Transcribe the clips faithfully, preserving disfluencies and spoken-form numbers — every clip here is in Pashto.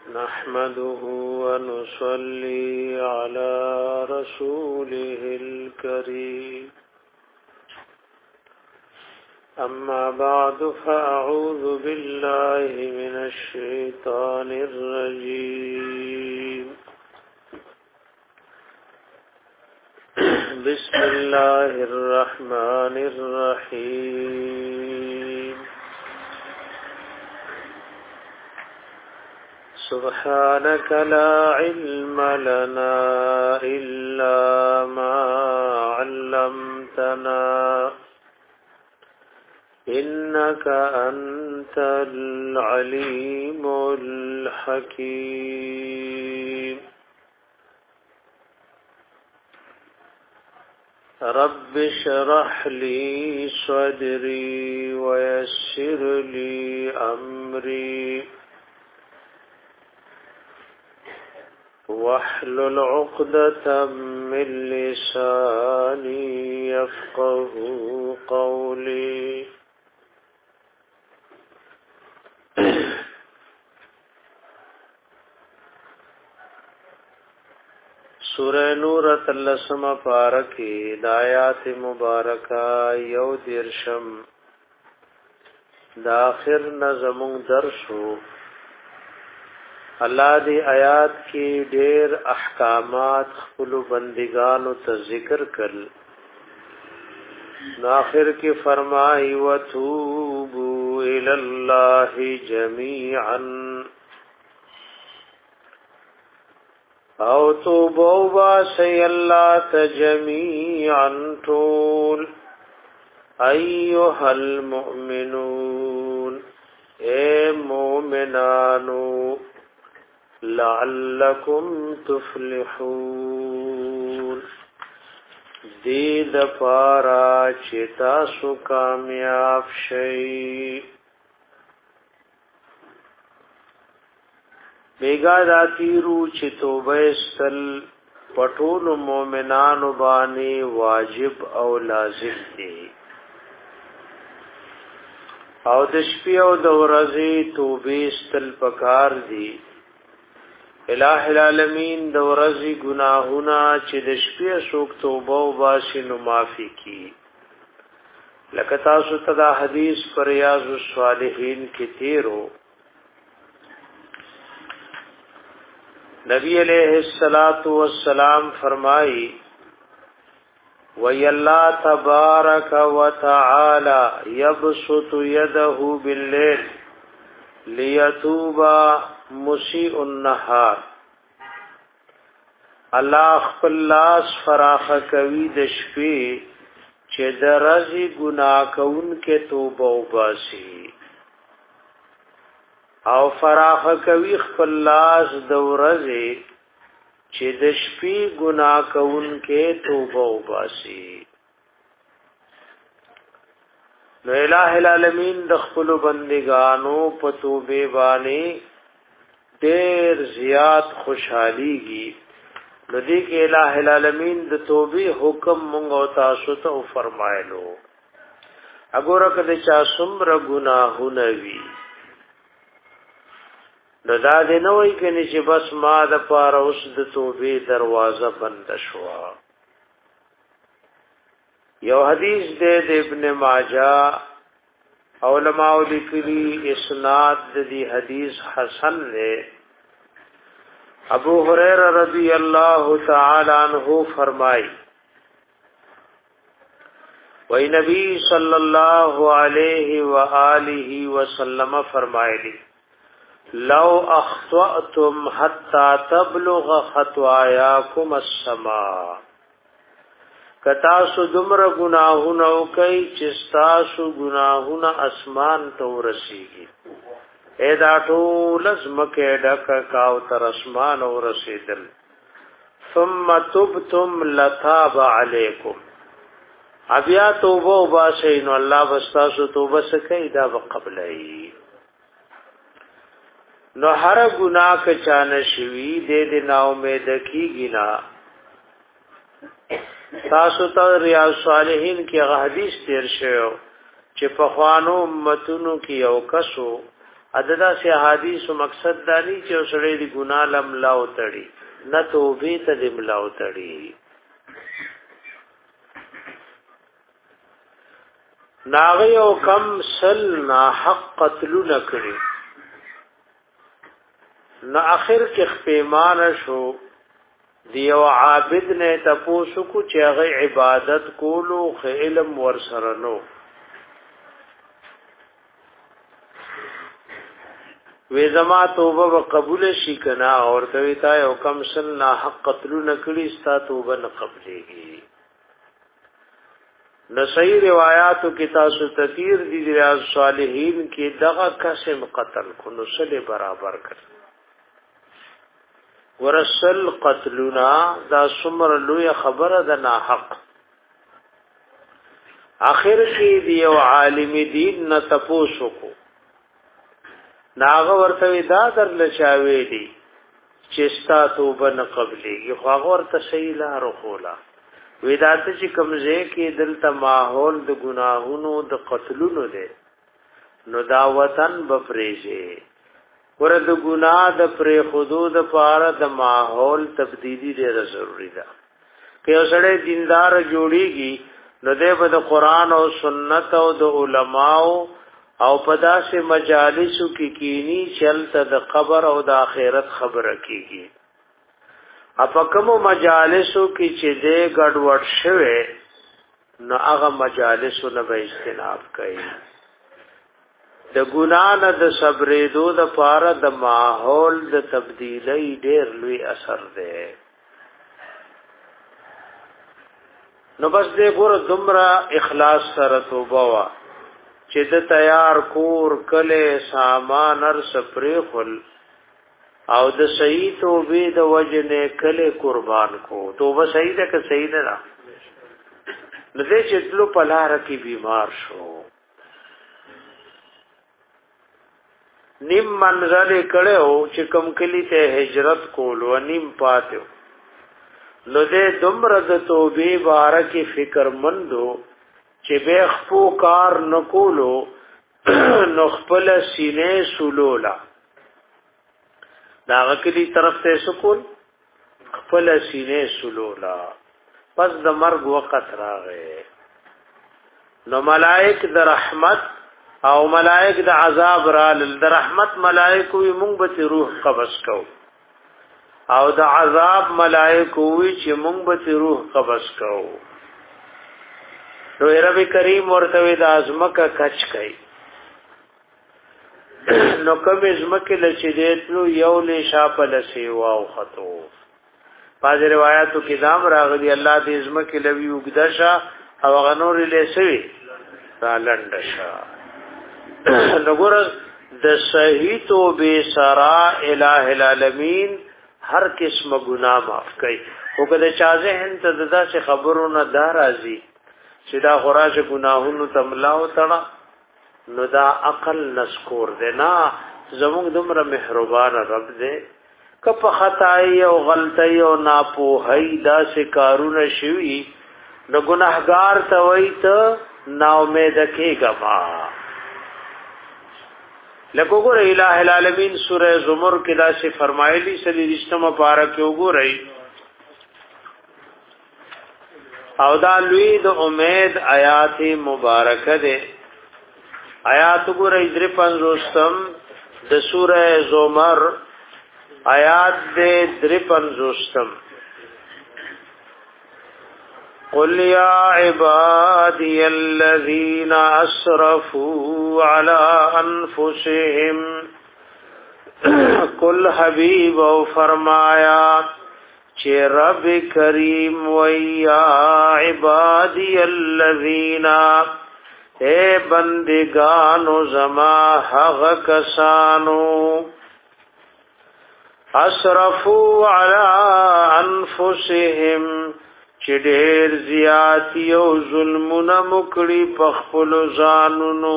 نحمده ونصلي على رسوله الكريم أما بعد فأعوذ بالله من الشيطان الرجيم بسم الله الرحمن الرحيم سبحانك لا علم لنا إلا ما علمتنا إنك أنت العليم الحكيم رب اشرح لي صدري ويسر لي أمري واحلل عقدة من لساني يفقه قولي سورہ نور تلسم پارکی دایات مبارکہ یو دیرشم داخر نظمون درسو اللہ دی آیات کی ډیر احکامات خپل بندگانو ته ذکر کړل آخر کی فرمائی وتوبوا الی اللہ جميعا او توبوا باسی اللہ تجمیعا طول ایها المؤمنون اے مومنانو لعلکم تفلحون دید پارا چتا سو کامیاب شئی بیگا داتیرو چی توبه استل پټول مومنانو بانی واجب او لازم دی او د شپې او د ورځې توبه استل پکار دی الہ العالمین د ورځې گناهونه چې د شپې څوک توبه وباسي نو معافي کی لکه تاسو ته دا حدیث پر ریاض الصالحین کې تیرو نبی علیہ الصلات والسلام فرمائی وی اللہ تبارک وتعالی یبسط یده باللیل لیتوبا مسیء النهار الله خپل لاس فراخ کوي د شپې چې د ورځې ګناه کوونکې توبه وباسي او فراخ کوي خپل لاس د ورځې چې د شپې ګناه کوونکې توبه وباسي نو الہ العالمین د خپل بندگانو په توبه باندې ډیر زیات خوشحاليږي نو دې کې الہ العالمین د توبې حکم مونږ او تاسو ته فرمایلو اګوره کله چا څومره ګناهونه وي نو دا دې نه وایي کني چې بس ما د پاره اوس د توبې دروازه بند شوه یو حدیث دے د ابن ماجہ علماء لیکلی اسناد دی حدیث حسن دے ابو ہریرہ رضی اللہ تعالی عنہ فرمائی وی نبی صلی اللہ علیہ وآلہ وسلم فرمائے لی لو اخطأتم حتی تبلغ خطوایاکم السماء کتا سو دمر گناہونا کوي چې تاسو گناہونا اسمان ته ورسیږي اے دا ټول زمکه ډک کاو تر اسمان ورسیدل ثم تبتم لتاب علیکم ابیا توبه وباسئ نو الله واستاسو توبه سکي دا وقبلای نو هر گناہ ک چانه شوی دې دې نا امید کیږي نا تاسو ته ریاض صالحین کې حدیث تیر شوی چې په خوانو امتونو کې یو کسو اددا سے حدیث مقصد دانی چې سړی دی ګناه لم لاو تړي نه توبې ته دې ملاو تړي ناغي او کم سل نا حق قتلو نکړي نو اخر کې خپېمان شو دیو عابد نے تپوسو کو چې هغه عبادت کولو خ علم ور سره نو وې زما توبه قبول شي کنا اور کوي تا یو کم سن نا حق قتل نکړي ستا توبه نه قبليږي نو صحیح روایتو کې تاسو تفسیر دي ریاض صالحین کې دغه قسم قتل کو نو سره برابر کړ ورسل قتلنا دا سمر لوی خبره ده نا حق اخر کې دی او عالم دین نه تپوسو کو ناغه ورته دا در لچاوي دي چې ستا توبه نه قبليږي خو هغه ورته صحیح لار خولا وېدات چې کمزې کې دلته ماحول د ګناهونو د قتلونو ده نو دا وطن بپریږي ورته د ګناه د پرې حدود پاره د ماحول تبدیلی ډېر ضروری ده که اوسړې دیندار جوړیږي نو د قرآن او سنت او د علماو او پداسه مجالسو کې کینی چلته د قبر او د آخرت خبره کیږي اپکمو مجالسو کې چې دې ګډوډ شوه نو هغه مجالسو نه به اجتناب کوي د ګنا نه د صبرې دو د پاره د ماحول د تبدیلی ډېر لوی اثر ده نو بس دې ګور دمرا اخلاص سره توبه وا چې د تیار کور کله سامان ار سپری خل او د صحیح توبې د وجنه کله قربان کو توبه صحیح ده که صحیح نه ده نو دې چې تلو په لار کې بیمار شو نیم منزل کړو چې کم کلی ته هجرت کولو نیم پاتو نو دې دومره د توبې باره کې فکر مندو چې به خپو کار نکولو نو خپل سینې سولولا دا غکلی طرف ته سکول خپل سینې سولولا پس د مرګ وخت راغی نو ملائک د رحمت او ملائک د عذاب را د رحمت ملائک وي مونږ به روح قبض کو او د عذاب ملائک وي چې مونږ به روح قبض کو نو رب کریم ورته د ازمکه کچ کای نو کوم ازمکه لچې دیتلو یو له شاپل سیوا او خطو باز روایتو کې دام راغلی الله دې ازمکه لوي وګدشا او غنور له سوي سالندشا نګور د صحیح توبه سرا الہ العالمین هر قسم ګناه معاف کوي او کله چا ذهن ته ددا سے خبرونه دار راځي چې دا غراج ګناهونو تملاو تړه نو دا عقل نسکور دینا زموږ دومره مهربان رب دې کپ خدای او غلطي او ناپوهي دا سے کارونه شوي نو ګناهګار ته وای ته نا امید کېګا ما لکه ګور الہ العالمین سورہ زمر کې دا سے فرمایلی سلی رښتما پارا کې وګورئ او دا لوی د امید آیات مبارکه ده آیات ګورئ در پنځوستم د سورہ زمر آیات دې در پنځوستم قل يا عبادي الذين اسرفوا على انفسهم قل حبیب او فرمایا چې رب کریم ویا عبادی الذین اے بندگانو زما حق کسانو اسرفوا علی انفسهم چې ډېر زیاتی او ظلمونه مکړي په خپل ځانونو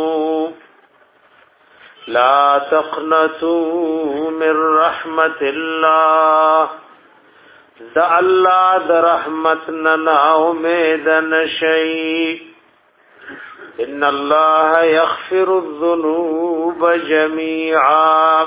لا تقنطوا من رحمت الله دا الله د رحمت نه نا امید نشي ان الله يغفر الذنوب جميعا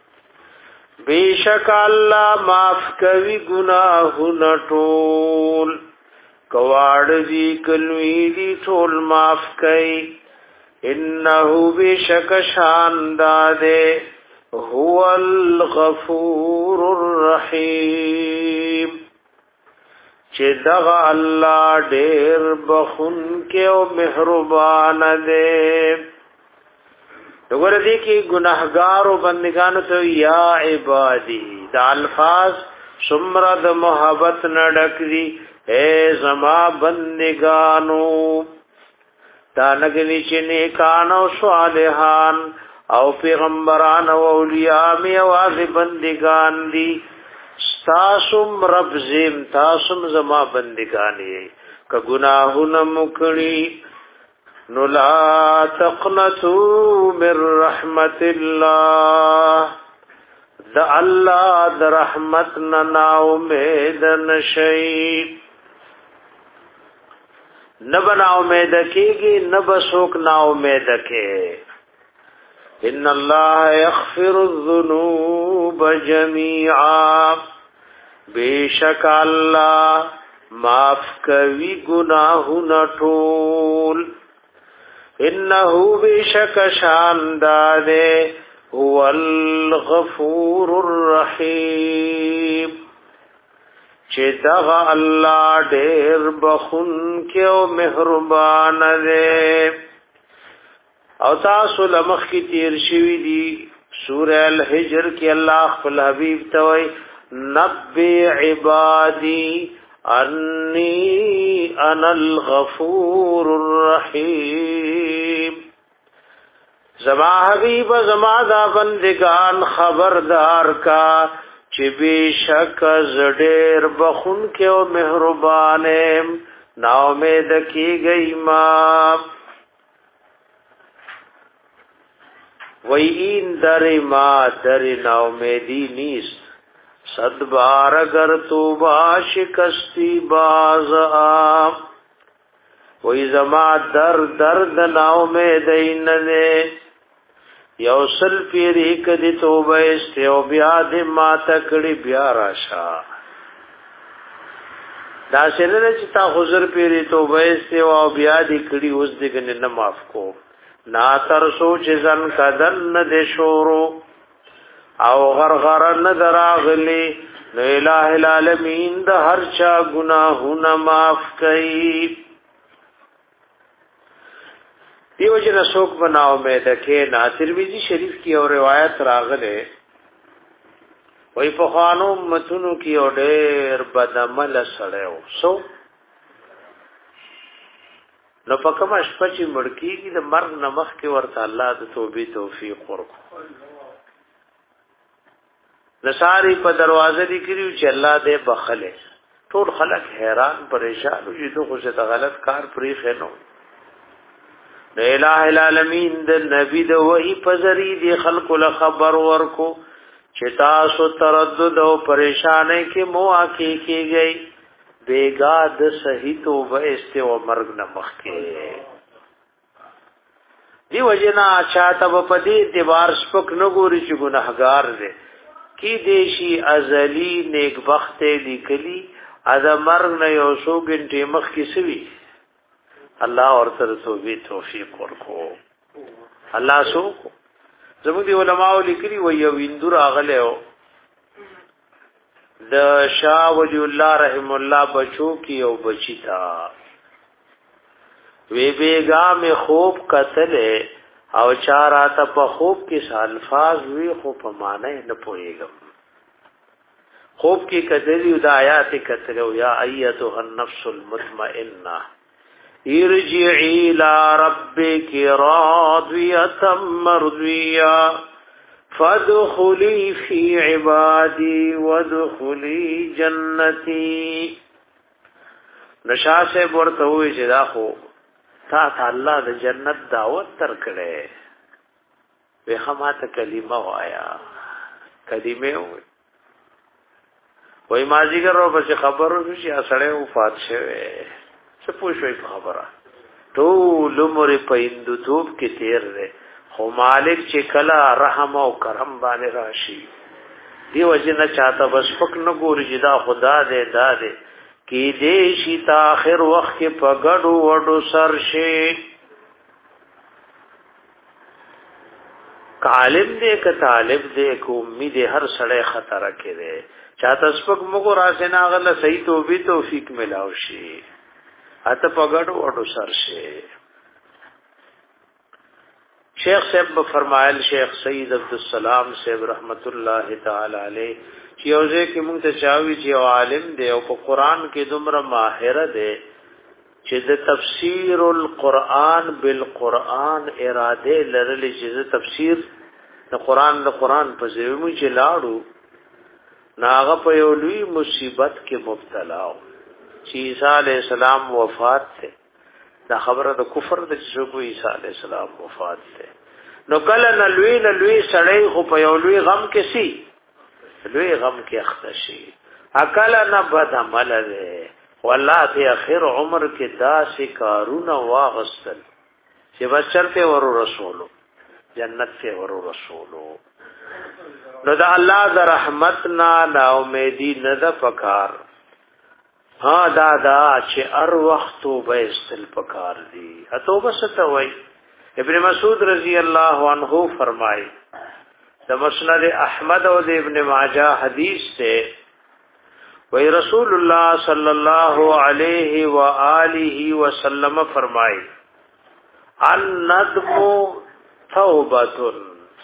بیشک الله معاف کوي گناهونه ټول کواړ دي کلوي دي ټول معاف کوي انه بیشک شان داده هو الغفور الرحیم چې دغه الله ډېر بخون کې او مهربان دی وګوره دې کې ګناهګار او بندگانو ته یا عبادی دا الفاظ څومره د محبت نه ډک دي اے زما بندگانو دا نګنی چې نیکان او صالحان او پیغمبران او اولیاء می आवाज بندگان دي تاسم رب زم تاسم زما بندگانی ک گناہوں مکڑی نو لا تقنطوا من رحمت الله د الله د رحمت نا امید نشئی نبنا امید کیږي نبسوک نا امید کې ان الله یغفر الذنوب جميعا بیشک الله معاف کوي گناهونه ټول انه بیشک شان داده هو الغفور الرحیم چې دغه الله ډېر بخون کې او مهربان دی او تاسو لمخ کی تیر شوی دی سورہ الحجر کی اللہ خپل حبیب توي نبی عبادی انی انا الغفور الرحیم زما حبیب زما دا بندگان خبردار کا چې بیشک زډیر بخون کې او مهربان نا امید کی گئی ما وی این در ما در نا امیدی نیست صد بار اگر تو باشکستی باز آم وی زما در درد نا امیدی ننے یوصل پیری کدی توبه استی او بیا دی ما تکڑی بیا راشا دا سننے چتا خزر پیری توبه استی او بیا دی کڑی اس دیگنی نماف کو نا تر سوچ زن کدن ند شورو او غرغر ندراغلی نو الہ العالمین دا ہر چا گناہونا معاف کئی دیو جن سوک بناو میں دکھے نا ترمذی شریف کی اور روایت راغلے وی پخوانو متونو کی او ډیر بدعمل سړیو سو نو پکما شپچی مړکیږي د مرګ نمخ کې ورته الله د توبې توفیق ورکړي نصاری په دروازه دی کړیو چې الله دې بخله ټول خلک حیران پریشان او چې دوی څه غلط کار پرې خنو د الٰه العالمین د نبی د وحی پزری دی خلق له خبر ورکو چې تاسو تردد او پریشانې کې مو اکی کیږي بیگا د صحیح توبه است او مرګ نه مخکې دی وجنا چاته په دې اعتبار سپک نه ګوري چې ګناهګار دی کی دیشی ازلی نیک بخت لیکلی از مرگ نه یو سو غنټه مخ کی سوی الله اور تر توبې توفیق ورکو الله سو زموږ دی علماء لیکلی و یو ویندور اغله د شاه ولی الله رحم الله بچو کی او بچی تا وی بیگا میں خوب قتل او چارا ته په خوب کې الفاظ وی خو په معنی نه پوهیږم خوب کې کتلی د آیات کتلو یا ایتها النفس المطمئنه ارجعی الى ربک راضیه مرضیه فادخلی فی عبادی وادخلی جنتی نشا سے ورته وی چې دا خو تا ته الله د جنت دعوت تر کړي به هماته کلمه وایا کلمه وي وای مازیګر او بس خبرو شي اسړې وفات شوه څه پوښوي په خبره ټول عمر په هندوتوب کې تیر دی خو مالک چې کله رحم او کرم باندې راشي دی وجنه چاته بس پک نه ګوري چې دا خدا دې دا دې کې دې شي تا اخر وخت کې پګړو وډو سر شي عالم دې ک طالب دې کو امید هر سړی خطر کې دی چاته سپک مګو راسنه غل صحیح توبې توفیق ملاو شي اته پګړو وډو سر شي شیخ صاحب فرمایل شیخ سید عبدالسلام صاحب رحمت الله تعالی علیہ چې اوځه کې مونږ ته چاوي چې عالم دی او په قران کې دومره ماهر دی چې د تفسیر القرآن بالقرآن اراده لرلې چې د تفسیر د قران د قران په ځایمو چې لاړو ناغه په یو لوی مصیبت کې مبتلا و چې عیسی علی السلام وفات ته دا خبره د کفر د چې کو عیسی علی السلام وفات ته نو کله نه لوی نه لوی سړی خو په یو لوی غم کې سي لوی غم کې اختشي اکل نه بد عمل ده والله په اخر عمر کې داسې کارونه واغستل چې بچرته ورو رسولو جنت ته ورو رسولو نو دا الله د رحمت نه نا امیدي نه د پکار ها دا دا چې ار وخت توبه استل پکار دي توبه ست وای ابن مسعود رضی الله عنه فرمای د مسند احمد او د ابن ماجه حدیث ته وی رسول الله صلی الله علیه و آله وسلم فرمای الندم توبه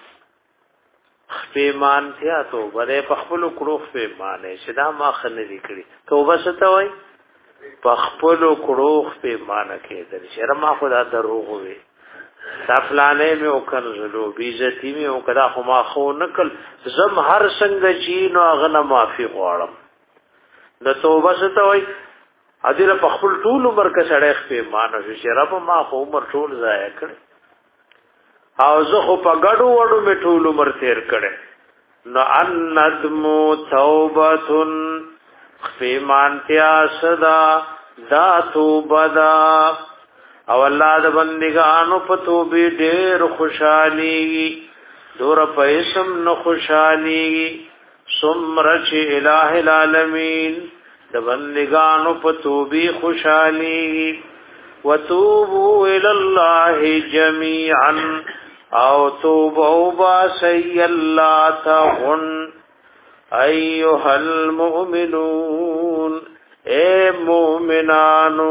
پیمان تیا توبه ده په خپل کړو پیمانه شدا ما خنه لیکړي توبه څه ته وای په خپل کړو پیمانه کې د شر ما خدا دروغ وي تفلانه مې وکړلو بیزتی مې وکړه خو ما خو نکل زم هر څنګه چې نو غنه معافي غواړم د توبه څه ته وای ادله په خپل ټول عمر کې سړی پیمانه شي رب ما خو عمر ټول ضایع کړ او زه خو په ګډو وډو می ټول عمر تیر کړي نو ان ندم توبتن خیمانتیا صدا دا توبه دا او الله د بندګانو په توبې ډېر خوشحالي دور په اسم نو خوشحالي سمر چې الٰه العالمین د بندګانو په توبې خوشحالي وتوبوا الى الله جميعا او توبوا باسي الله تغن ايها المؤمنون اے مومنانو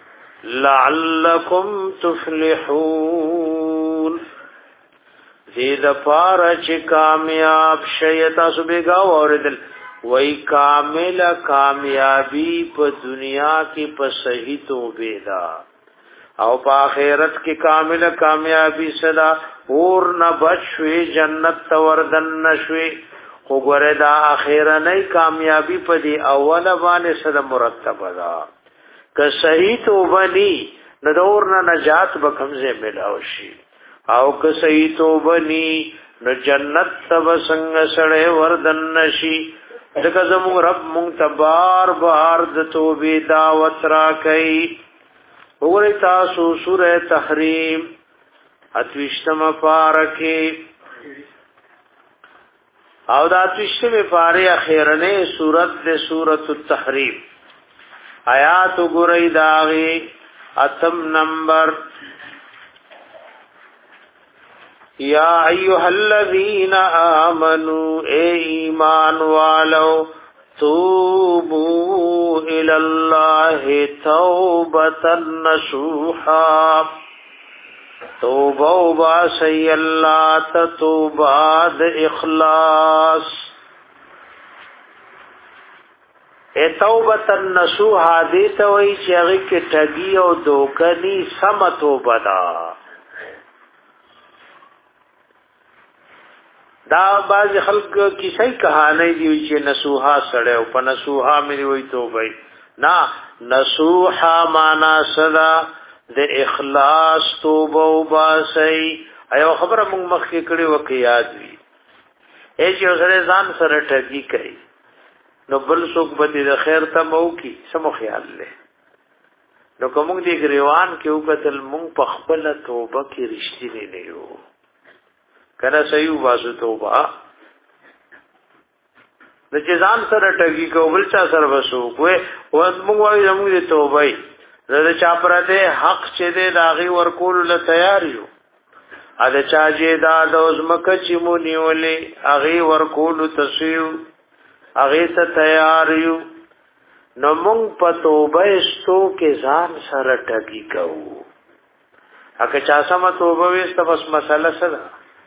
لعلكم تفلحون زید پارچ کامیاب شیطا سبگا اوردل وی کامل کامیابی په دنیا کې په صحیح توبه دا او په آخرت کې کامل کامیابی صدا اور نه بچوي جنت توردن نشوي خو ګره دا اخیره نه کامیابی په دی اوله باندې صدا مرتب دا که صحیح توبه ني نو دور نه نجات به کمزه ملاو شي او که صحیح توبه ني نو جنت تب څنګه سړې وردن نشي دغه زموږ رب مونږ تبار بار د توبې دعوت را کوي وګورئ تاسو سوره تحریم اتوشتم پارکه او دا اتوشتم پاره اخیرنه سورت د سورۃ التحریم آیات وګورئ داغي اتم نمبر یا ایها الذین آمنوا اے ایمان والو توبوا الى الله توبة نصوحا توبوا باسی اللہ تتوباد اخلاص اے توبة نصوحا دیتا وی چیغی کے ٹگی او دوکنی سم توبدا دا باز خلق کیسای کہانی دی چې نصوحا سړی او په نصوحا مې وی توبه نا نصوحا معنا صدا د اخلاص توبه او باسی ایو خبره موږ مخکې کړي وکي یاد وي اے چې سره ځان سره ټګي کوي نو بل څوک به د خیر ته مو کی سمو خیال له نو کوم دې ګریوان کې وکتل مونږ په خپل توبه کې رښتینی نه یو کله صحیح واسو توبه د ځان سره ټګي کول چا سره وسو کوی او موږ وایو موږ دې توبه زه چا پرته حق چې دې داغي ورکول له تیار یو ا د چا چې دا د زمکه چې مو نیولې هغه ورکول تسیو هغه ته تیار یو نو موږ په توبه استو کې ځان سره ټګي کوو اګه چا سم توبه وست بس مسله سره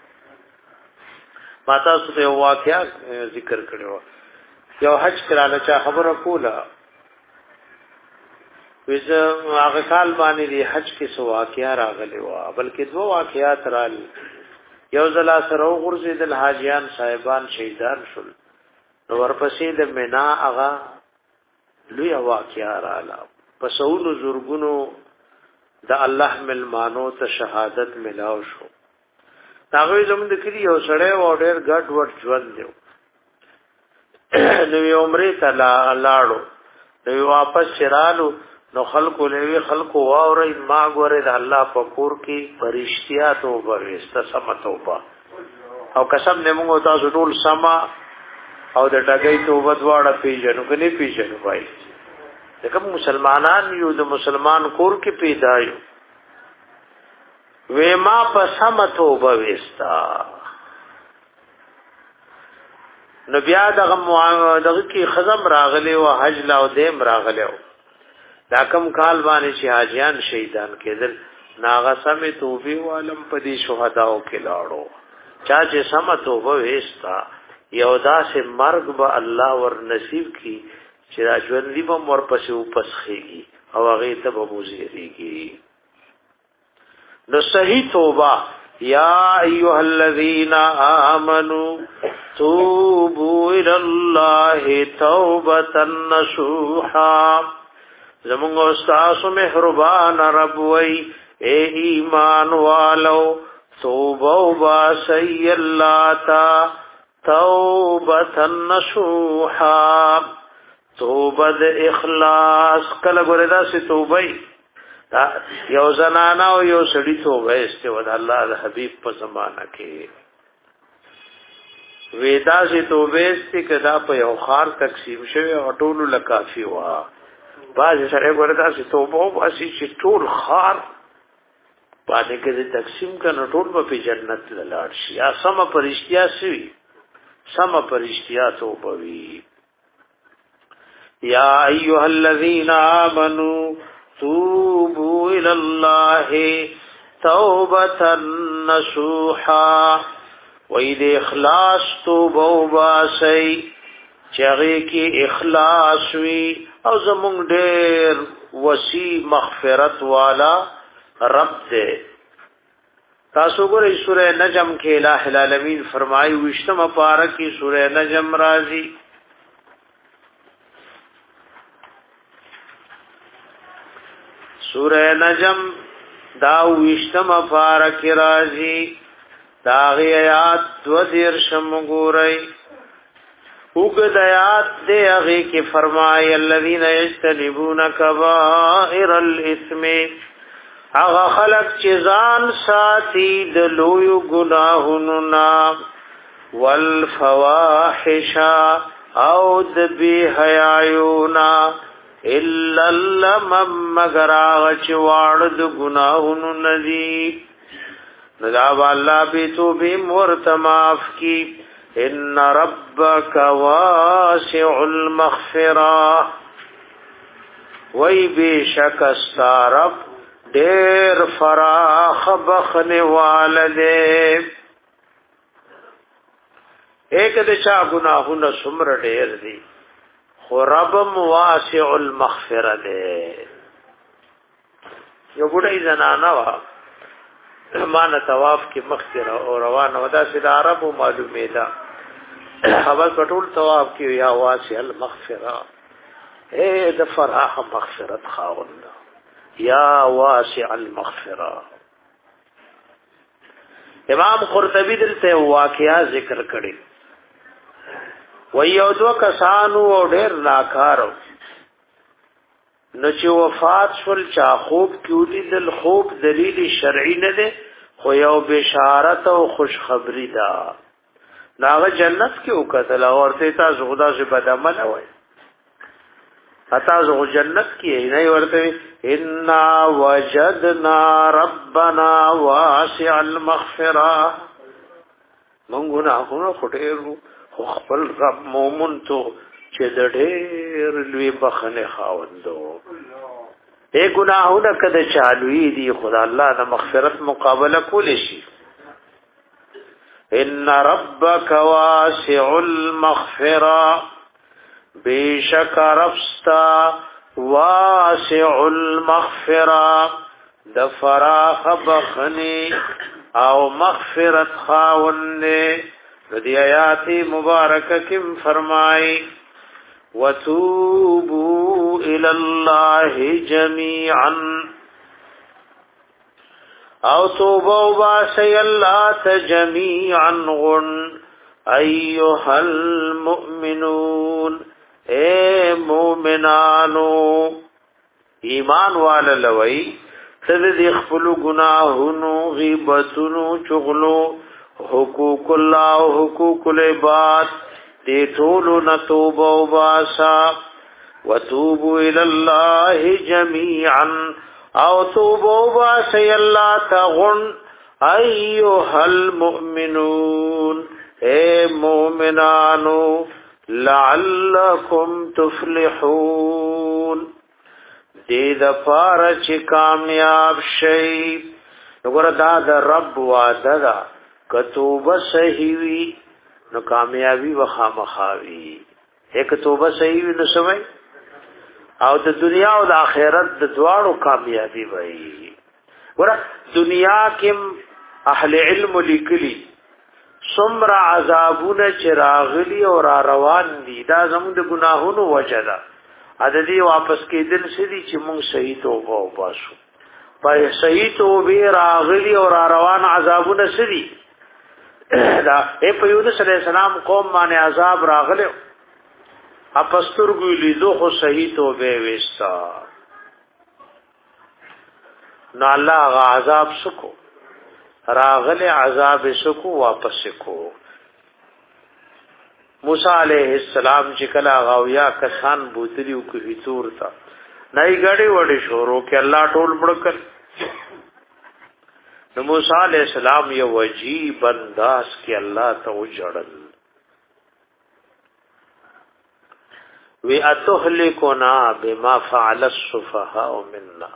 ماتا څه یو واقعیا ذکر کړو یو حج کړه چا خبره کوله ویزه هغه کال باندې دی حج کې سو واقعیا راغلی و بلکې دوه واقعیات راغلي یو ځلا سره غرزیدل حاجیان صاحبان شهیدان شول نو ورپسې د مینا هغه لوی واقعیا رااله په سوال زورګونو د الله ملمانو ته شهادت ملاو شو هغه زموږ د کلی یو سړی و ډېر ګډ وډ ژوند دی نو یې عمره ته لاړو نو واپس شرالو نو خلقو لوي خلقو واوري ما غوره د الله په کور کې پرشتیا توبه وست سم توبه او قسم نه موږ تاسو ټول سما او د ټګي توبه دواړه پیژنو کني پیژنو وای دغه مسلمانان یو د مسلمان کور کې پیدا یو وې ما په سم توبه وستا نو بیا دغه دغه کې خزم راغلی او حج لا او دیم راغلی دا کم کال باندې چې حاجیان شهیدان کېدل ناغه سم توبه عالم په دې شهداو کې لاړو چا چې سم توبه وستا یو داسې مرګ به الله ور نصیب کی چې را ژوندۍ به مور پسې وپسخېږي او هغه ته به موزيږي نو صحیح توبه یا ایها الذین آمنوا توبوا الی الله توبه نصوحا زمونږ استاد مهربان رب وای اے ایمان والو توبه وباسي الله تا توبه نصوحا توبه د اخلاص کله ګوردا سي توبه یو زنانا او یو سړی توبه استه ود الله د حبيب په زمانہ کې وېدا سي توبه استه کدا په یو خار تقسیم شوی او ټول لکافي وا باز سره ګوردا سي توبه او اسی چې ټول خار باندې کې تقسیم کنه ټول په جنت لاړ شي یا سم پرشتیا سي سم پرشتیا توبه وی یا ایها الذین آمنوا توبوا الى الله توبه نصوحا وإذ اخلاص توبه وباسي چغه کی اخلاص وی او زمون ډېر وسیع مغفرت والا رب دې تاسو ګورئ سورہ نجم کې الہ العالمین فرمایي وشتم پارا کی سورہ نجم راضی سورہ نجم دا وشتم پارک رازی داغی آیات دو دیر شمگوری اگد آیات دے اغی کی فرمائی الذین یجتنبون کبائر الاسم اغا خلق چیزان ساتی دلوی گناہننا والفواحشا او دبی حیایونا الا لمم مگر آغا چه وارد گناہنو ندی ندعب اللہ بیتو بیم ورتماف کی ان ربک واسع المغفرہ وی بے شک استارب دیر فراخ بخن والدے ایک دچا گناہنو سمر دیر دی ربم واسع المغفرہ دے یو بڑی زنانا وا مانا تواف کی مغفرہ او روانا ودا سیدا عرب معلومی دا حوال پٹول تواف کی یا واسع المغفرہ اے دفراح مغفرت خاون یا واسع المغفرہ امام قرطبی دلتے واقعہ ذکر کری و یو دو کسانو او ډیر ناکارو نو چې وفات شول چا خوب کیولی دل خوب دلیل شرعي نه ده خو یو بشارت او خوشخبری ده ناغه جنت کې وکتل او ورته تاسو خدا سے بد عمل وای اتا زو جنت کې نه ورته ان وجدنا ربنا واسع المغفرة مونږ نه هغه خټېرو خو خپل رب مومن ته چې د ډېر لوی بخنه خاوندو اے ګناهونه کده چالوې دي خدا الله د مغفرت مقابله کول شي ان ربک واسع المغفرة بیشک ربستا واسع المغفرة د فراخ بخنی او مغفرت خاوندے ردی آیات مبارکہ کم فرمائی وَتُوبُوا إِلَى اللَّهِ جَمِيعًا او توبوا باسی اللہ تجمیعا غن ایوہ المؤمنون اے مومنانو ایمان والا لوئی تدد اخفلو گناہنو غیبتنو چغلو حقوق اللہ و حقوق العباد دی طولو نتوبو باسا وتوبو الاللہ جمیعا او توبو باسی اللہ تغن ایوہ المؤمنون اے مومنانو لعلکم تفلحون دید پارچ کامیاب شئی نگر دا دا رب وعده دا کتوبه صحیوی نو کامیابی و خامخاوی ایک توبه صحیوی نو سمئی او د دنیا او د آخرت د دواړو کامیابی وای ګور دنیا کې اهل علم لیکلي څومره عذابونه چراغلی او را روان دي دا زموږ د ګناهونو وجه ده عددي واپس کېدل سړي چې موږ صحیح توبه وباسو په صحیح توبه راغلی او را روان عذابونه سړي دا په یونس علیہ السلام قوم باندې عذاب راغلی اپستر ګو لیدو خو صحیح توبه وستا نو الله عذاب سکو راغله عذاب سکو واپس کو موسی علیہ السلام چې کلا غاویا کسان بوتلی او کوي تور تا نای غړي وړي شورو کې الله ټول مړکل نو موسی علیہ السلام یو عجیب انداز کې الله ته وجړل وی اتهلکنا بما فعل السفهاء منا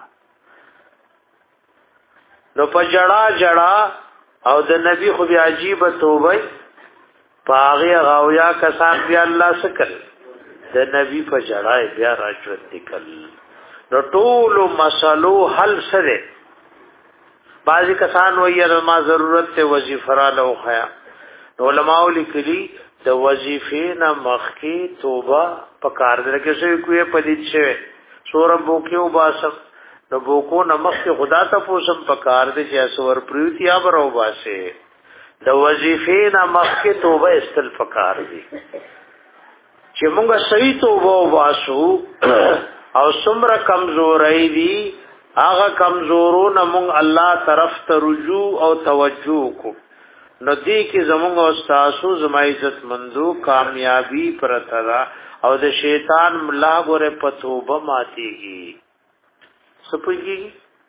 نو پجړه جړه او د نبی خو بیا عجیب توبه پاغه غاویا کسان بیا الله سکل د نبی پجړه بیا راځوت دکل نو ټول مسلو حل سره بعضی کسان وایي ما ضرورت ته وظیفه را لو خیا علماء لیکلي د وظیفې نه مخکې توبه پکار درکې شوی کوی پدید شوی سورم بوکیو باسم نو بوکو نه مخکې خدا ته پوسم پکار دي چې اسور پریوتیا برو باسه د وظیفې نه مخکې توبه استل پکار دي چې موږ صحیح توبه واسو او څومره کمزوري دي هغه کمزورونه موږ الله طرف ته رجوع او توجه کو نو دی کې زمونږ استادو زما عزت مندو کامیابی پرتلا او د شیطان ملا غره پتوبه ماتيږي سپږي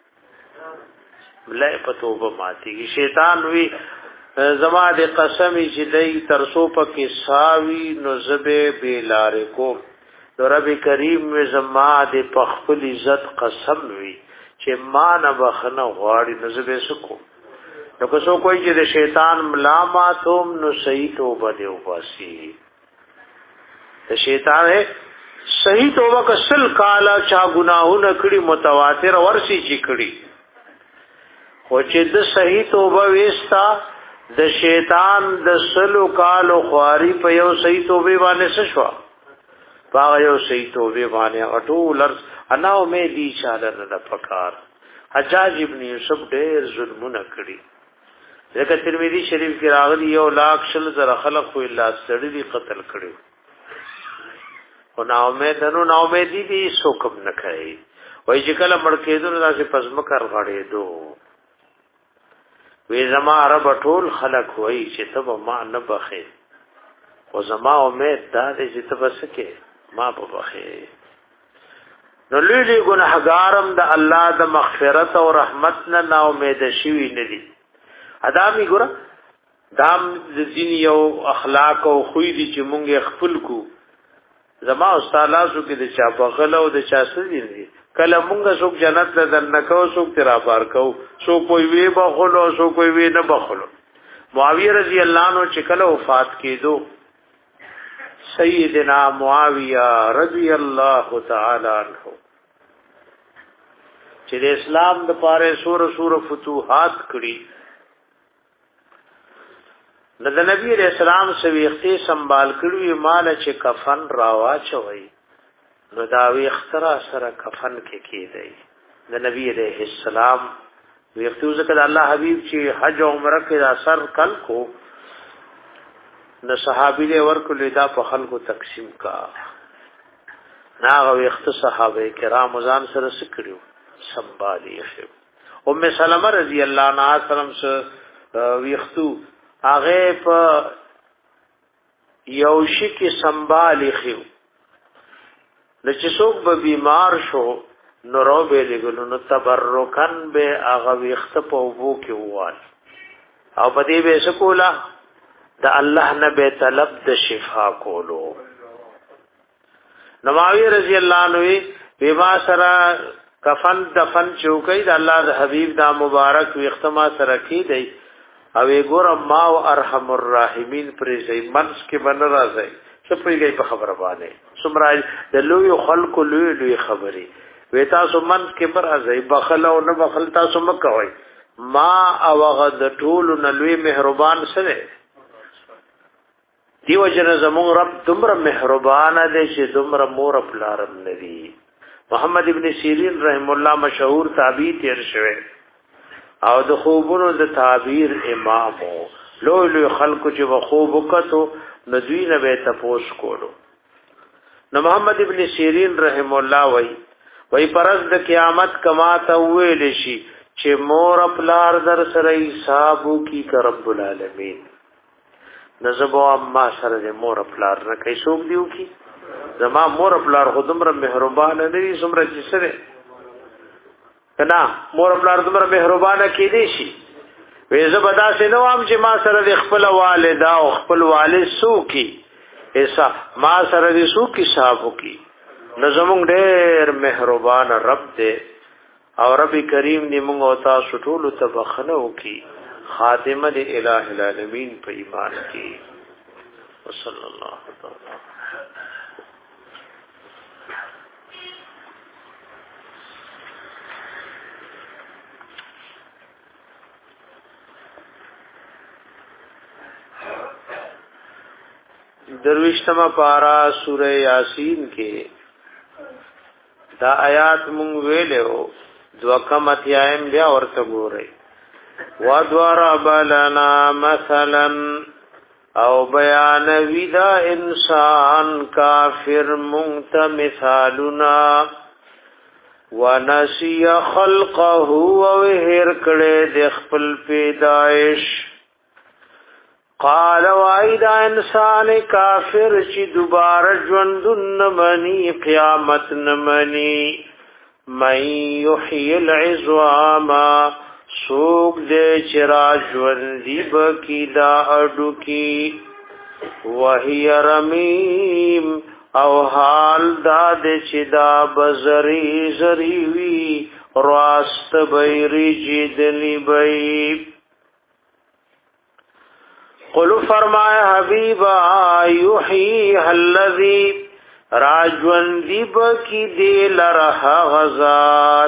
ملا پتوبه ماتيږي شیطان وی زما د قسمی چې دای ترسو پکې ساوی نو زبه بیلارې کو نو رب کریم و زما د پخپل عزت قسم وی چې ما نه بخنه غواړي نو زبه سکو نو که څوک کوئی چې د شیطان ملامتوم نو صحیح توبه دی وباسي د شیطان صحیح توبه کسل کالا چا گناهونه کړي متواتر ورسي چې کړي خو چې د صحیح توبه وستا د شیطان د سلو کالو خواري په یو صحیح توبه باندې ششوا باغ یو صحیح توبه باندې اټول انا امید دي چې نه پکار حجاج ابن یوسف ډېر ظلمونه کړي ځکه ترمذی شریف کې راغلی یو لاک شل زره خلق خو الا سړی قتل کړي او نا امید نو نا امیدی دي سوکم نه کوي وای چې کله مړ کېدل داسې پزمکر غړېدو وی زما عرب ټول خلق وای چې تب ما نه بخې او زما امید دا دې چې تب سکے ما په بخې نو لولي ګناهګارم د الله د مغفرت او رحمت نه نا امید شوی نه دي ادمي ګره دام د دین یو اخلاق او خوې دي چې مونږ خپل کو زما استاد لاسو کې د چا بغل او د چا سړي دي کله مونږ څوک جنت ته دنکو څوک تیرا پار کو څوک کوئی وی بخلو څوک کوئی وی نه بخلو معاویه رضی الله عنه چې کله وفات کېدو سیدنا معاویه رضی الله تعالی عنہ چې د اسلام د پاره سور سور فتوحات کړي د نبی رسول الله سويختي سنبال کړي مال چې کفن راوا چوي نو دا وی اخترا سره کفن کې کېدی د نبی عليه السلام ویختو ذکر الله حبیب چې حج او عمره کې اثر کل کو نو صحابي له ورکو لیدا په خلکو تقسیم کا ناغه ویخت صحابه کرام ځان سره سکړو سنبالي شو ام سلمہ رضی الله عنها سلام سره ویختو هغه په یوشي کې سنبالي خو د چې څوک به بیمار شو نو رو به لګلو نو تبرکن به هغه وخت په وو کې ووال او په دې به سکولا د الله نه به طلب د شفا کولو نواوی رضی الله عنه بیما سره کفن دفن چوکې د الله د حبیب دا مبارک وخت ما سره کې دی او ګور ما او ارحم الراحمین پر زې منس کې بن راځي سپریږي په خبره باندې سمراج د لوی خلق لوی لوی خبري وې تاسو من کې پر ازي بخل او نه بخل تاسو مکوي ما او غد ټول نه لوی مهربان سره دیو جن زمون رب تمره مهربان دې چې تمره مور پلارم ندي محمد ابن سیرین رحم الله مشهور تابعی تیر شوه او د خوبونو د تعبیر امام لوی لوی خلق چې وخوب وکړو ندوی نه به تپوس کولو نو محمد ابن سیرین رحم الله وای وای پرز د قیامت کما ته ویل شي چې مور خپلار در سره حساب کی رب العالمین نزبو اما سره د مور خپلار نه کوي څوک دیو کی زما مور خپلار خودمره مهربان نه دي څومره چې سره کنا مور خپلار دمره مهربان کې دي شي وېزه بدا سينو ام چې ما سره د خپل والدا او خپل والد سو کی ایسا ما سره د سو کی صاحب کی نظمون ډېر مهربان رب دې او رب کریم دې موږ او تاسو ټول ته بخنو کی خاتمه دې الٰه العالمین په ایمان کی وصلی الله تعالی درویشتما پارا سورہ یاسین کې دا آیات مونږ ویلو دوکم اتیایم بیا ورته ګورئ وَضَرَبَ لَنَا مَثَلًا او بیان ویدا انسان کافر مونږ ته مثالنا ونسی خلقه او هر کړه د خپل پیدائش قال وعيد انسان کافر چې دوباره ژوند نمني قیامت نمني مَن يحيي العظام سوق دې چې را ژوند بکی دا اډو کی وهي رمیم او حال دا دې چې دا بزری زری وی راست بیری جدلی بی قلو فرمایا حبیبا یحیی الذی راجون دیب کی دیل رہا غزات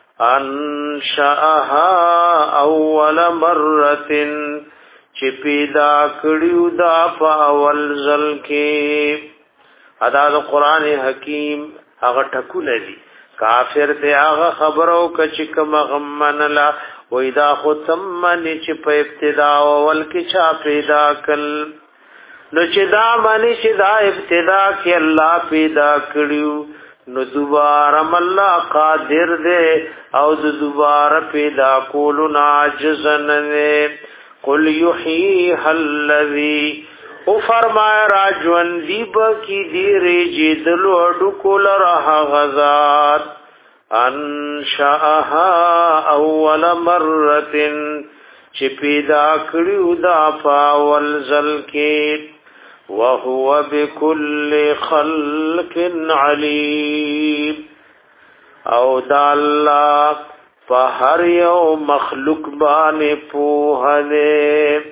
انشاءها اول مرتن چی پیدا کڑیو دا پا اول ذل کے ادا دا قرآن حکیم اغا ٹکو لدی کافر تے آغا خبرو کچک مغمن لا ویدا ختم منی چی پا ابتدا اول کی چا پیدا کل نو چې دا معنی چې دا ابتدا کې الله پیدا کړیو نو دوباره الله قادر دی او د دوباره پیدا کولو عاجز نه. قل یحییها الذی او فرمایا راجوان دیب کی دیری جیدلو اڈو کول رہا غزات انشاءها اول مرت چی پیدا کریو دا پاول ذل کے وهو بكل خلق علیم او دا اللہ پا ہر یو مخلوق بانے پوہنے.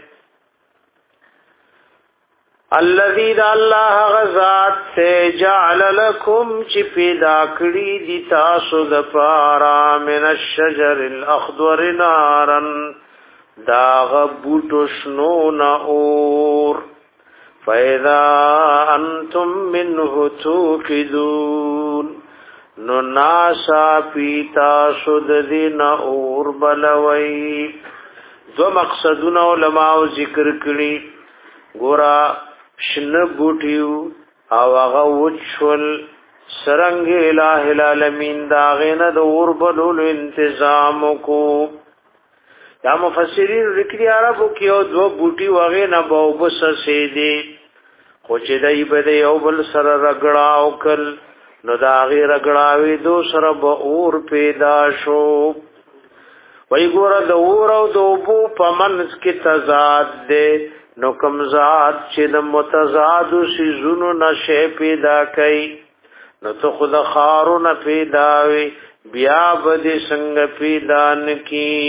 الذي دا الله غزاد سے جعل لكم چی پیدا کری دی تاسو د پارا من الشجر الاخضر نارا دا غبوتو شنو نور فاذا انتم منه توقدون نو ناسا پیتا شد دی نور بلوی. دو مقصدون علماء ذکر کری گورا شن بوټیو او هغه وچول سرنګ الہ العالمین دا غنه د اور بلول تنظیم کو. یا مفسرین ذکر عربو کې او دو بوټي وغه نه بو بس سي دي خو چې دای په یو بل سره رګړاو کل نو دا غي رګړاوي دو سره به اور پیدا شو. وای ګور د اور او د بو پمنس کې تضاد ده نو کم ذات چې د متضاد سيزونو نشه پیدا کړي نو ته خود خارو نه پیدا وي بیا به څنګه پیدا نکی.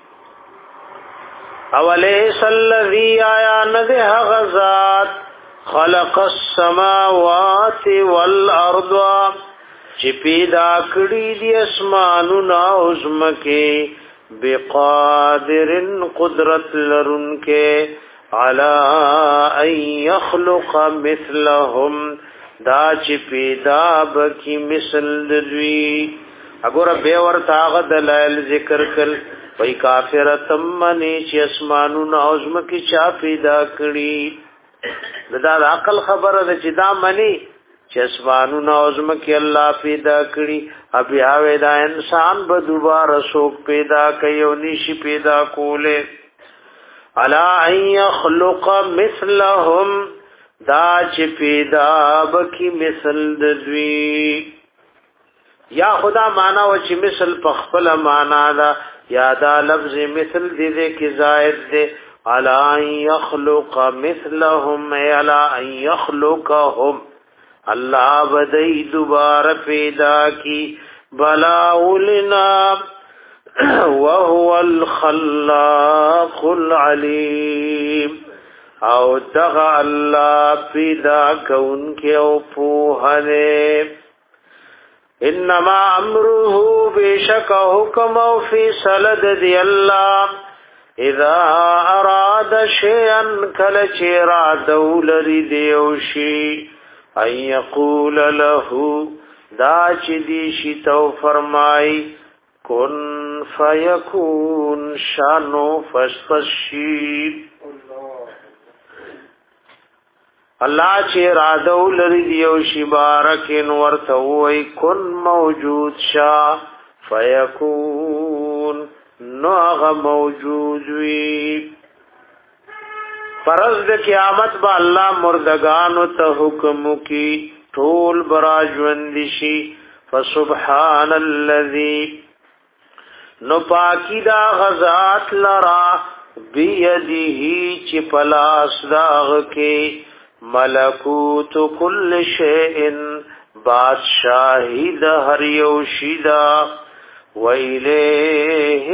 اولیس الذی آیا نده غزات خلق السماوات والارض چې پیدا کړي دي اسمانونه او زمکه بقادر قدرت لرونکه علا ان یخلق مثلهم دا چې پیدا بکی مثل دوی. اگر به ورته هغه دلایل ذکر کړ وای کافر تمنی چې اسمانونه او زمکه چا پیدا کړي دا د عقل خبره ده چې دا منی چې اسمانونه او زمکه الله پیدا کړي بیا وې دا انسان به دوباره څوک پیدا کوي او نشي پیدا کوله. الا ان يخلق مثلهم دا چې پیدا بکی مثل دوی. یا خدا معنا و چې مثل په خپل معنا دا یا دا لفظ مثل دې دې کې زائد دې. الا ان يخلق مثلهم الا ان يخلقهم الله بدای دوباره پیدا کی بلا ولنا وهو الخلاق العلیم او دغه الله پیدا کون کې او پوهنه. انما امره بشک حکم او فیصله دی الله اذا اراد شيئا کل چه را دولری دیوشی ان یقول له دا چې دی شی تو فرمای کن فیکون شانو فشفشی. الله چې رادو لري دیو شی بارکن ورته وای کن موجود شا فیکون نو هغه موجود وی. فرض د قیامت با الله مردگانو ته حکم کی ټول براجوند شي فسبحان الذي نو پاکی دا غزات لرا بیدیه چی پلاس داغ کے ملکوت کل شئن بادشاہی دا ہر یوشیدہ ویلیہ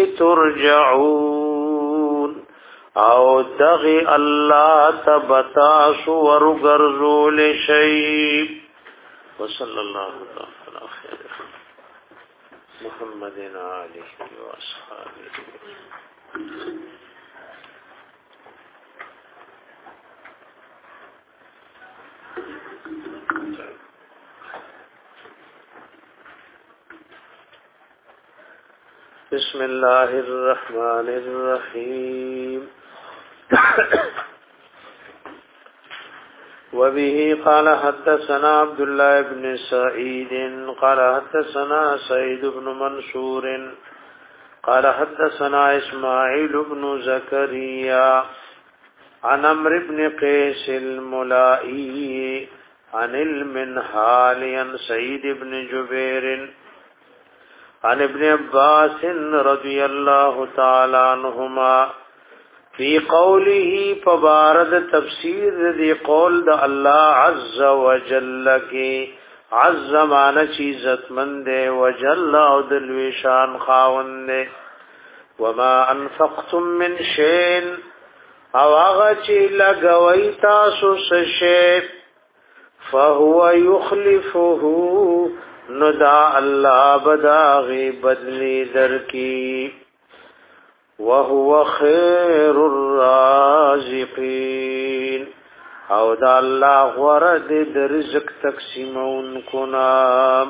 ترجعون او دغی اللہ تبتاس ورگرزول شیب وصل اللہ تعالی خیر محمد آلہ واصحابہ. بسم اللہ الرحمن الرحیم. وبه قال حدثنا عبد الله بن سعيد قال حدثنا سعيد بن منصور قال حدثنا اسماعيل بن زكريا عن عمرو بن قيس الملائي عن المنهال عن سعيد بن جبير عن ابن عباس رضي الله تعالى عنهما في قوله فبارد تفسیر دی قول دا الله عز وجل کی عز معنی چیزت مند وجل او دلوی شان خاوند وما انفقتم من شيء او هغه چې لګوي تاسو سشه فهو يخلفه ندا الله بداغي بدلی درکی وهو خير الرازقين او دا الله غرد د رزق تقسیمون کنا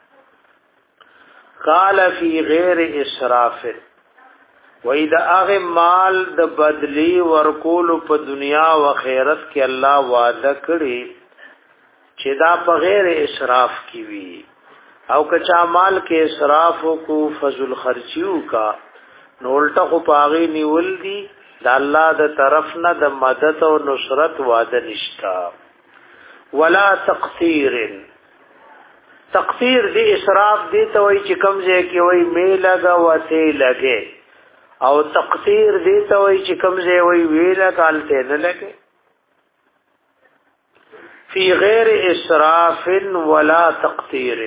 قال في غير اسراف و اذا اغه مال د بدلی ورکول په دنیا او آخرت کې الله وعده کړی چې دا په غیر اسراف کې وي او کچا مال کې اسراف کو فضل خرچیو کا نولټه خو پاغي نیول دي د الله د طرف نه د مدد او نصرت وعده نشتا ولا تقصير تقصير دی اسراف دی ته وای چې کمزې کې وای می لگا وته لګي او تقصير دی ته وای چې کمزې وای ویلا کالته نه لګي فی غیر اسراف ولا تقصير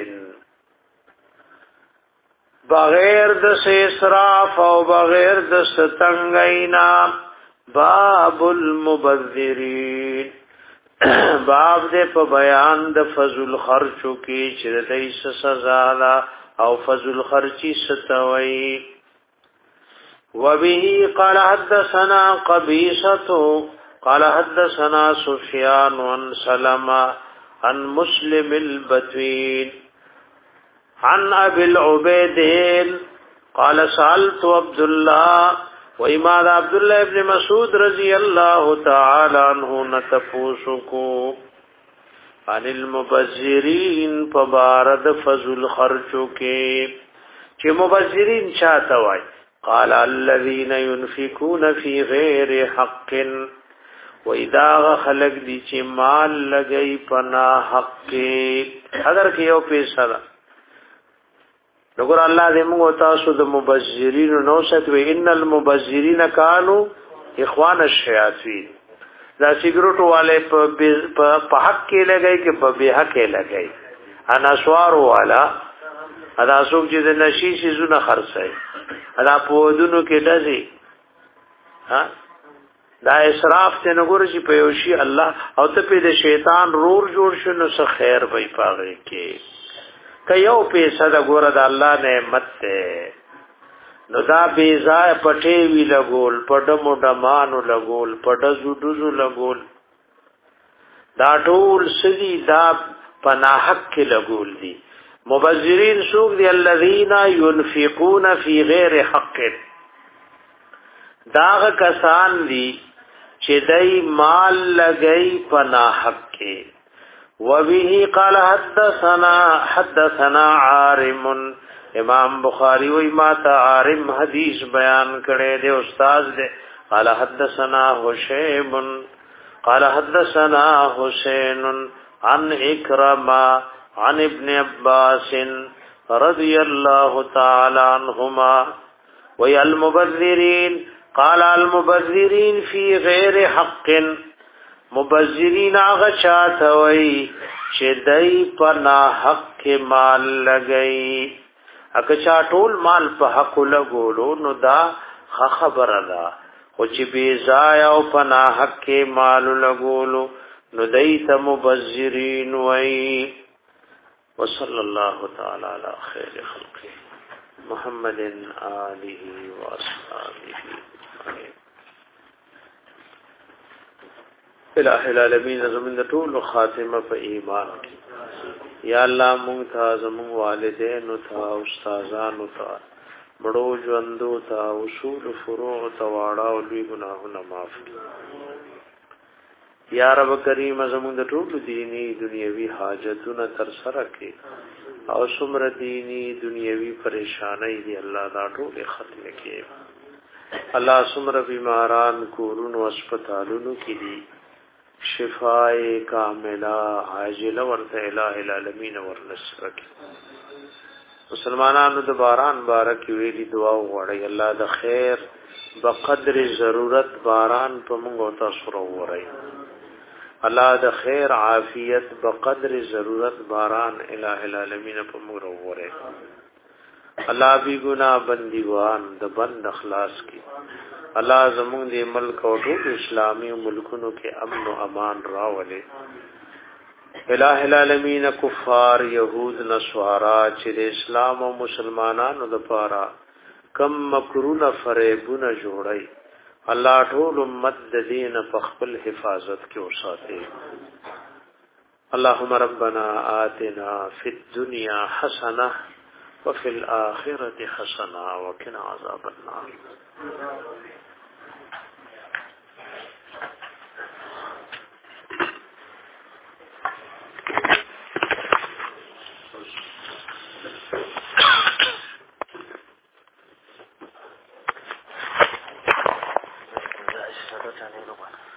بغیر د اسراف او بغیر د ستنګینا باب المبذرین باب دې په بیان د فضل خرچو کې چې دای سزا او فضل خرچي ستوي وبه قال حدثنا قبيصة قال حدثنا سفيان عن سلمة عن مسلم البتوين عن ابي العبيدين قال سألت عبد الله وإمام عبد الله ابن مسعود رضي الله تعالى عنه نتفوسكو عن المبذرين فبارد فضل خرچو کې چې مبذرین چاته وای قال الذين ينفقون في غير حق واذا خلق دي چې مال لګي پنا حق اگر کې یو پیسہ نګور الله دې موږ تاسو د مبذرین نو ست و ان المبذرین كانوا اخوان الشیاطین دا سیګریټ والے په په حق کې لګای کې په به حق کې لګای انا سوار والا ادا څوک چې د نشي شي زونه خرڅای ادا په ودونو کې دځي ها دا اسراف ته نګور چې په یوشي الله او ته په د شیطان رور جوړ شنو څه خیر وي پاغه کې کيو پیسہ د ګور د الله نعمت ته نو دا بیزای پټي وی لګول پډمو ډمانو لګول پډزو دزو لګول دا ټول سدي دا پناحق کې لګول دي مبذرین سوق دي الذين ينفقون في غير حق دا کسان دي چې دای مال لګي پناحق کې وبه قال حدثنا حدثنا عارم امام بخاری وی ما تا عارم حدیث بیان کړي دي استاد دي قال حدثنا هشيم قال حدثنا حسين عن اكرمه عن ابن عباس رضي الله تعالى عنهما وي المبذرين قال المبذرين في غير حق مبذرین آغا چاہتا وی چه دای پنا حق کے مال لگئی اکا چاہتول مال پا حق لگولو نو دا خبر دا خوچی بیزایا و پنا حق کے مال لگولو نو دای تا مبذرین وی وصل اللہ تعالی علی خیر خلقی محمد آلہ و اصحابہ الہ العالمین زمین ټول خاتمه په ایمان یا الله مونږ ته زموږ والدین او ته استادانو ته مړو ژوندو ته اصول فروع ته واړه او لوی ګناهونه معاف کړي یا رب کریم زمون د ټول دینی دنیوي حاجتونه تر سره کړي او څومره دینی دنیوي پریشانای دي الله دا ټول ختم کړي الله څومره بیماران کورونو هسپتالونو کې دي شفای کامله عاجله ورته الٰه العالمین ورنصر کړي مسلمانانو د باران بارک ویلي دعا وغواړي الله د خیر بقدر ضرورت باران په موږ او تاسو وروړي الله د خیر عافیت بقدر ضرورت باران الٰه العالمین په موږ وروړي الله بی ګنا بندیوان د بند اخلاص کی الله زموږ د ملک او ټول اسلامي ملکونو کې امن او امان راولي الٰه العالمین کفار یهود نصارا چې د اسلام او مسلمانانو لپاره کم مکرونه فریبونه جوړي الله ټول امت د دین په خپل حفاظت کې وساتي اللهم ربنا آتنا فی الدنيا حسنه وفي الاخره حسنه وقنا عذاب النار Gracias.